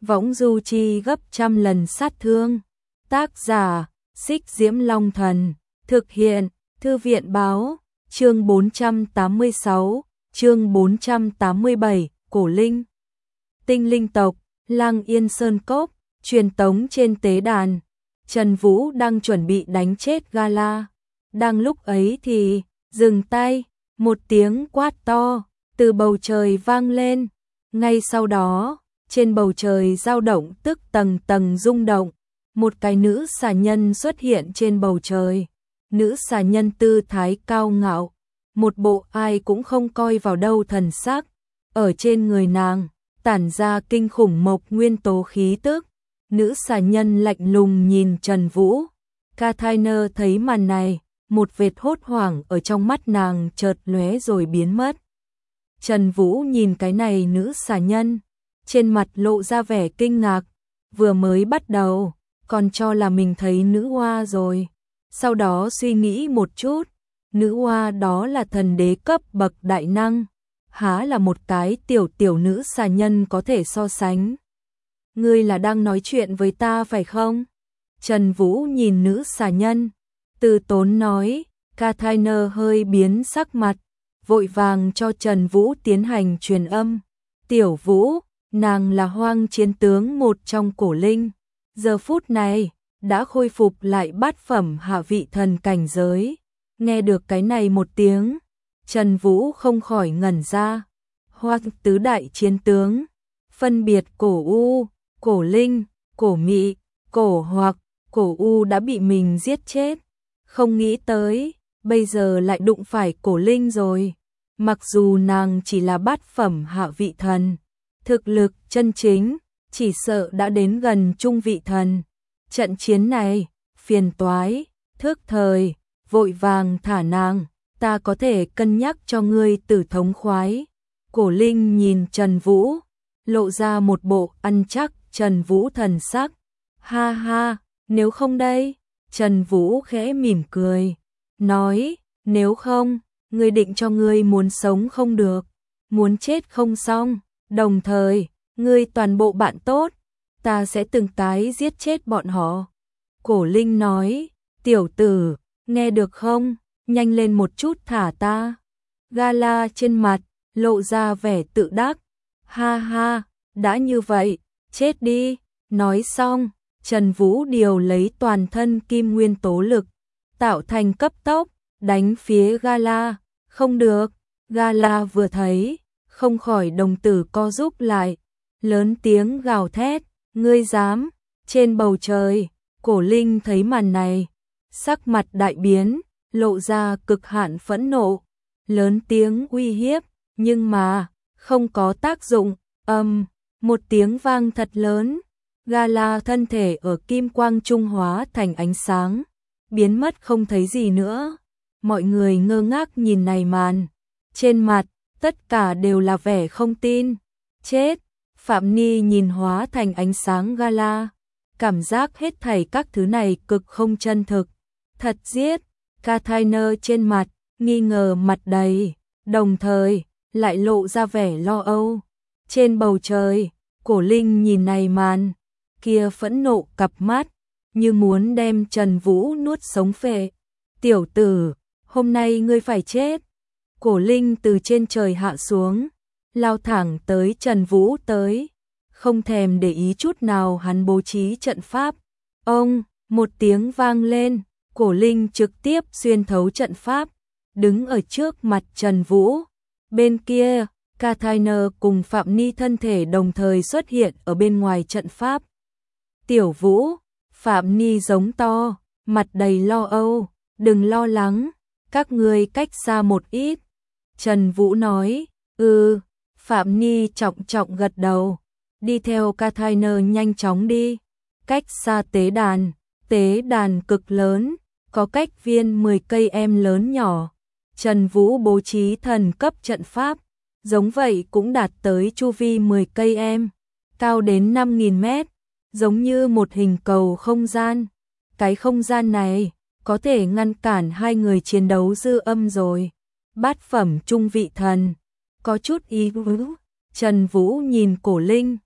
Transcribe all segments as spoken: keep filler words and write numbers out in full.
võng du chi gấp trăm lần sát thương. Tác giả, Xích Diễm Long Thần, thực hiện, Thư viện Báo, chương bốn trăm tám mươi sáu, chương bốn trăm tám mươi bảy, Cổ Linh. Tinh linh tộc, Lang Yên Sơn Cốc, truyền tống trên tế đàn. Trần Vũ đang chuẩn bị đánh chết Gala. Đang lúc ấy thì, dừng tay, một tiếng quát to, từ bầu trời vang lên. Ngay sau đó, trên bầu trời dao động tức tầng tầng rung động. Một cái nữ xà nhân xuất hiện trên bầu trời. Nữ xà nhân tư thái cao ngạo, một bộ ai cũng không coi vào đâu thần sắc. Ở trên người nàng, tản ra kinh khủng mộc nguyên tố khí tức. Nữ xà nhân lạnh lùng nhìn Trần Vũ. Kathainer thấy màn này, một vệt hốt hoảng ở trong mắt nàng chợt lóe rồi biến mất. Trần Vũ nhìn cái này nữ xà nhân, trên mặt lộ ra vẻ kinh ngạc, vừa mới bắt đầu, còn cho là mình thấy nữ hoa rồi. Sau đó suy nghĩ một chút, nữ hoa đó là thần đế cấp bậc đại năng, há là một cái tiểu tiểu nữ xà nhân có thể so sánh. Ngươi là đang nói chuyện với ta phải không? Trần Vũ nhìn nữ xà nhân, từ tốn nói. Kathainer hơi biến sắc mặt, vội vàng cho Trần Vũ tiến hành truyền âm. Tiểu Vũ, nàng là Hoang Chiến Tướng một trong cổ linh, giờ phút này đã khôi phục lại bát phẩm hạ vị thần cảnh giới. Nghe được cái này một tiếng, Trần Vũ không khỏi ngẩn ra. Hoang tứ đại chiến tướng, phân biệt cổ u, cổ linh, cổ mị, cổ hoặc, cổ u đã bị mình giết chết. Không nghĩ tới, bây giờ lại đụng phải cổ linh rồi. Mặc dù nàng chỉ là bát phẩm hạ vị thần, thực lực chân chính chỉ sợ đã đến gần trung vị thần. Trận chiến này, phiền toái, thước thời, vội vàng thả nàng, ta có thể cân nhắc cho ngươi tử thống khoái. Cổ linh nhìn Trần Vũ, lộ ra một bộ ăn chắc Trần Vũ thần sắc. Ha ha, nếu không đây? Trần Vũ khẽ mỉm cười, nói, nếu không, ngươi định cho ngươi muốn sống không được, muốn chết không xong, đồng thời, ngươi toàn bộ bạn tốt, ta sẽ từng cái giết chết bọn họ. Cổ linh nói, tiểu tử, nghe được không, nhanh lên một chút thả ta. Gala trên mặt, lộ ra vẻ tự đắc, ha ha, đã như vậy, chết đi. Nói xong, Trần Vũ điều lấy toàn thân kim nguyên tố lực, tạo thành cấp tốc, đánh phía Gala. Không được, Gala vừa thấy, không khỏi đồng tử co rúm lại, lớn tiếng gào thét, ngươi dám? Trên bầu trời, cổ linh thấy màn này, sắc mặt đại biến, lộ ra cực hạn phẫn nộ, lớn tiếng uy hiếp, nhưng mà, không có tác dụng. Âm, một tiếng vang thật lớn, Gala thân thể ở kim quang trung hóa thành ánh sáng, biến mất không thấy gì nữa. Mọi người ngơ ngác nhìn này màn, trên mặt, tất cả đều là vẻ không tin. Chết! Phạm Ni nhìn hóa thành ánh sáng Gala, cảm giác hết thảy các thứ này cực không chân thực. Thật giết! Kathainer trên mặt, nghi ngờ mặt đầy, đồng thời, lại lộ ra vẻ lo âu. Trên bầu trời, cổ linh nhìn này màn, kia phẫn nộ cặp mắt, như muốn đem Trần Vũ nuốt sống phệ. Tiểu tử, hôm nay ngươi phải chết. Cổ linh từ trên trời hạ xuống, lao thẳng tới Trần Vũ tới, không thèm để ý chút nào hắn bố trí trận pháp. Ông, một tiếng vang lên, cổ linh trực tiếp xuyên thấu trận pháp, đứng ở trước mặt Trần Vũ. Bên kia, Kathainer cùng Phạm Ni thân thể đồng thời xuất hiện ở bên ngoài trận pháp. Tiểu Vũ, Phạm Ni giống to, mặt đầy lo âu, đừng lo lắng, các ngươi cách xa một ít. Trần Vũ nói, ừ, Phạm Ni trọng trọng gật đầu, đi theo Kathainer nhanh chóng đi, cách xa tế đàn, tế đàn cực lớn, có cách viên mười cây em lớn nhỏ. Trần Vũ bố trí thần cấp trận pháp, giống vậy cũng đạt tới chu vi mười cây em, cao đến năm nghìn mét, giống như một hình cầu không gian. Cái không gian này có thể ngăn cản hai người chiến đấu dư âm rồi. Bát phẩm trung vị thần, có chút ý. Trần Vũ nhìn cổ linh,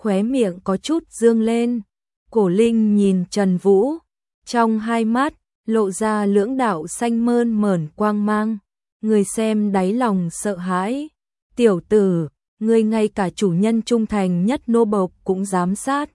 khóe miệng có chút dương lên. Cổ Linh nhìn Trần Vũ, trong hai mắt lộ ra lưỡng đạo xanh mơn mởn quang mang, người xem đáy lòng sợ hãi. Tiểu tử, ngươi ngay cả chủ nhân trung thành nhất nô bộc cũng dám sát.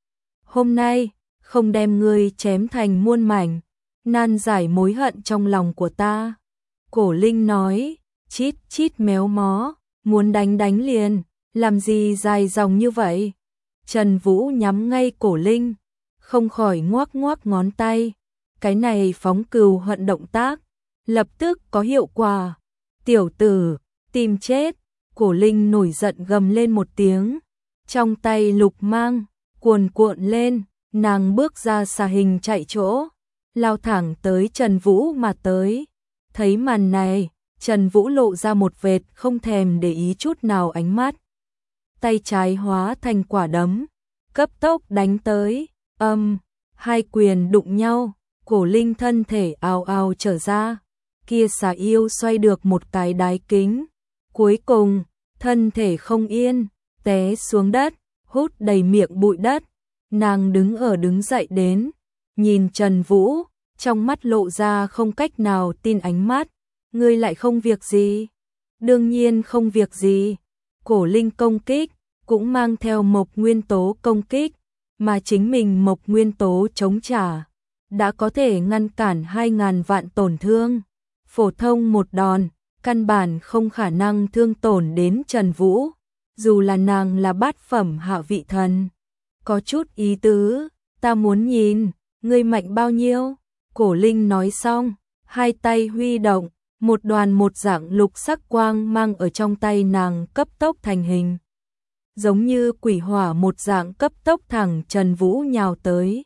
Hôm nay, không đem ngươi chém thành muôn mảnh, nan giải mối hận trong lòng của ta. Cổ Linh nói, chít chít méo mó, muốn đánh đánh liền, làm gì dài dòng như vậy. Trần Vũ nhắm ngay Cổ Linh, không khỏi ngoác ngoác ngón tay. Cái này phóng cừu hận động tác, lập tức có hiệu quả. Tiểu tử, tìm chết. Cổ Linh nổi giận gầm lên một tiếng, trong tay lục mang cuồn cuộn lên, nàng bước ra xà hình chạy chỗ, lao thẳng tới Trần Vũ mà tới. Thấy màn này, Trần Vũ lộ ra một vệt không thèm để ý chút nào ánh mắt. Tay trái hóa thành quả đấm, cấp tốc đánh tới, âm, hai quyền đụng nhau, Cổ Linh thân thể ào ào trở ra, kia xà yêu xoay được một cái đái kính. Cuối cùng, thân thể không yên, té xuống đất, hút đầy miệng bụi đất. Nàng đứng ở đứng dậy đến, nhìn Trần Vũ, trong mắt lộ ra không cách nào tin ánh mắt. Ngươi lại không việc gì? Đương nhiên không việc gì. Cổ Linh công kích, cũng mang theo mộc nguyên tố công kích, mà chính mình mộc nguyên tố chống trả, đã có thể ngăn cản hai ngàn vạn tổn thương. Phổ thông một đòn, căn bản không khả năng thương tổn đến Trần Vũ, dù là nàng là bát phẩm hạ vị thần. Có chút ý tứ, ta muốn nhìn, ngươi mạnh bao nhiêu? Cổ Linh nói xong, hai tay huy động, một đoàn một dạng lục sắc quang mang ở trong tay nàng cấp tốc thành hình. Giống như quỷ hỏa một dạng cấp tốc thẳng Trần Vũ nhào tới.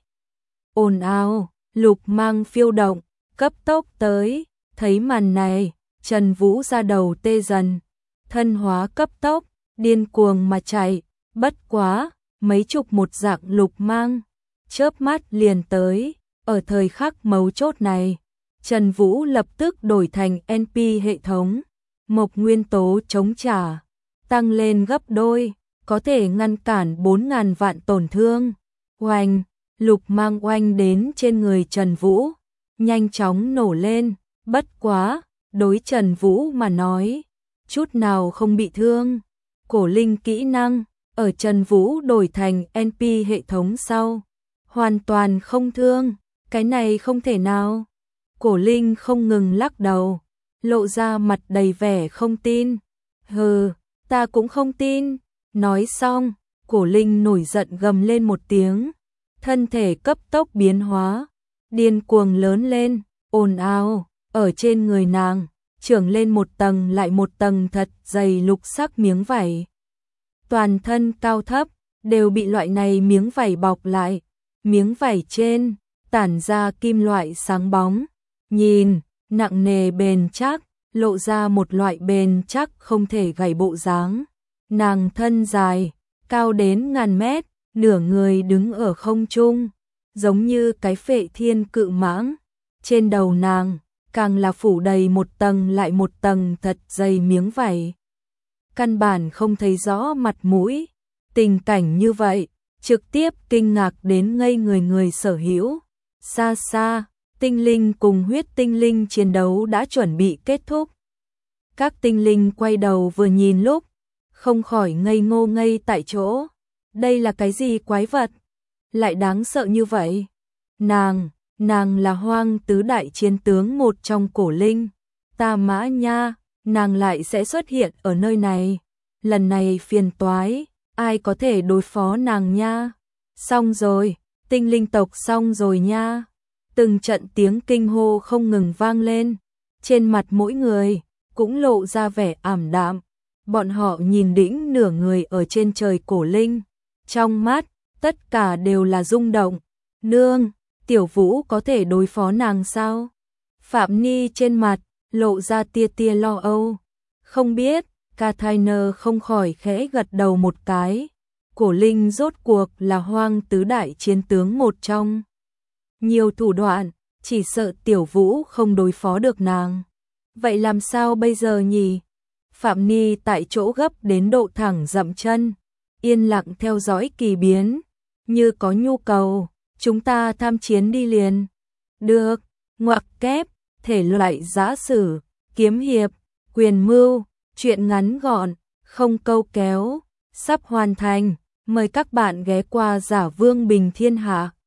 Ồn ào, lục mang phiêu động, cấp tốc tới, thấy màn này, Trần Vũ ra đầu tê dần, thân hóa cấp tốc, điên cuồng mà chạy, bất quá, mấy chục một dạng lục mang, chớp mắt liền tới. Ở thời khắc mấu chốt này, Trần Vũ lập tức đổi thành en pê hệ thống, mộc nguyên tố chống trả, tăng lên gấp đôi, có thể ngăn cản bốn ngàn vạn tổn thương. Oanh, lục mang oanh đến trên người Trần Vũ, nhanh chóng nổ lên, bất quá, đối Trần Vũ mà nói, chút nào không bị thương. Cổ Linh kỹ năng, ở Trần Vũ đổi thành en pê hệ thống sau, hoàn toàn không thương, cái này không thể nào. Cổ Linh không ngừng lắc đầu, lộ ra mặt đầy vẻ không tin. Hừ, ta cũng không tin. Nói xong, Cổ Linh nổi giận gầm lên một tiếng, thân thể cấp tốc biến hóa, điên cuồng lớn lên, ồn ào, ở trên người nàng, trưởng lên một tầng lại một tầng thật dày lục sắc miếng vảy. Toàn thân cao thấp, đều bị loại này miếng vảy bọc lại, miếng vảy trên, tản ra kim loại sáng bóng, nhìn, nặng nề bền chắc, lộ ra một loại bền chắc không thể gãy bộ dáng. Nàng thân dài, cao đến ngàn mét, nửa người đứng ở không trung, giống như cái phệ thiên cự mãng. Trên đầu nàng, càng là phủ đầy một tầng lại một tầng thật dày miếng vảy. Căn bản không thấy rõ mặt mũi. Tình cảnh như vậy, trực tiếp kinh ngạc đến ngây người người sở hữu. Xa xa, tinh linh cùng huyết tinh linh chiến đấu đã chuẩn bị kết thúc. Các tinh linh quay đầu vừa nhìn lúc, không khỏi ngây ngô ngây tại chỗ. Đây là cái gì quái vật? Lại đáng sợ như vậy? Nàng, nàng là Hoang tứ đại chiến tướng một trong Cổ Linh. Ta mã nha, nàng lại sẽ xuất hiện ở nơi này. Lần này phiền toái, ai có thể đối phó nàng nha? Xong rồi, tinh linh tộc xong rồi nha. Từng trận tiếng kinh hô không ngừng vang lên. Trên mặt mỗi người, cũng lộ ra vẻ ảm đạm. Bọn họ nhìn đĩnh nửa người ở trên trời Cổ Linh. Trong mắt, tất cả đều là rung động. Nương, Tiểu Vũ có thể đối phó nàng sao? Phạm Ni trên mặt, lộ ra tia tia lo âu. Không biết, Kathainer không khỏi khẽ gật đầu một cái. Cổ Linh rốt cuộc là Hoang tứ đại chiến tướng một trong. Nhiều thủ đoạn, chỉ sợ Tiểu Vũ không đối phó được nàng. Vậy làm sao bây giờ nhỉ? Phạm Ni tại chỗ gấp đến độ thẳng dậm chân. yên lặng theo dõi kỳ biến, như có nhu cầu, chúng ta tham chiến đi liền. Được, ngoặc kép, thể loại giã sử, kiếm hiệp, quyền mưu, truyện ngắn gọn, không câu kéo, sắp hoàn thành, mời các bạn ghé qua Giả Vương Bình Thiên Hạ.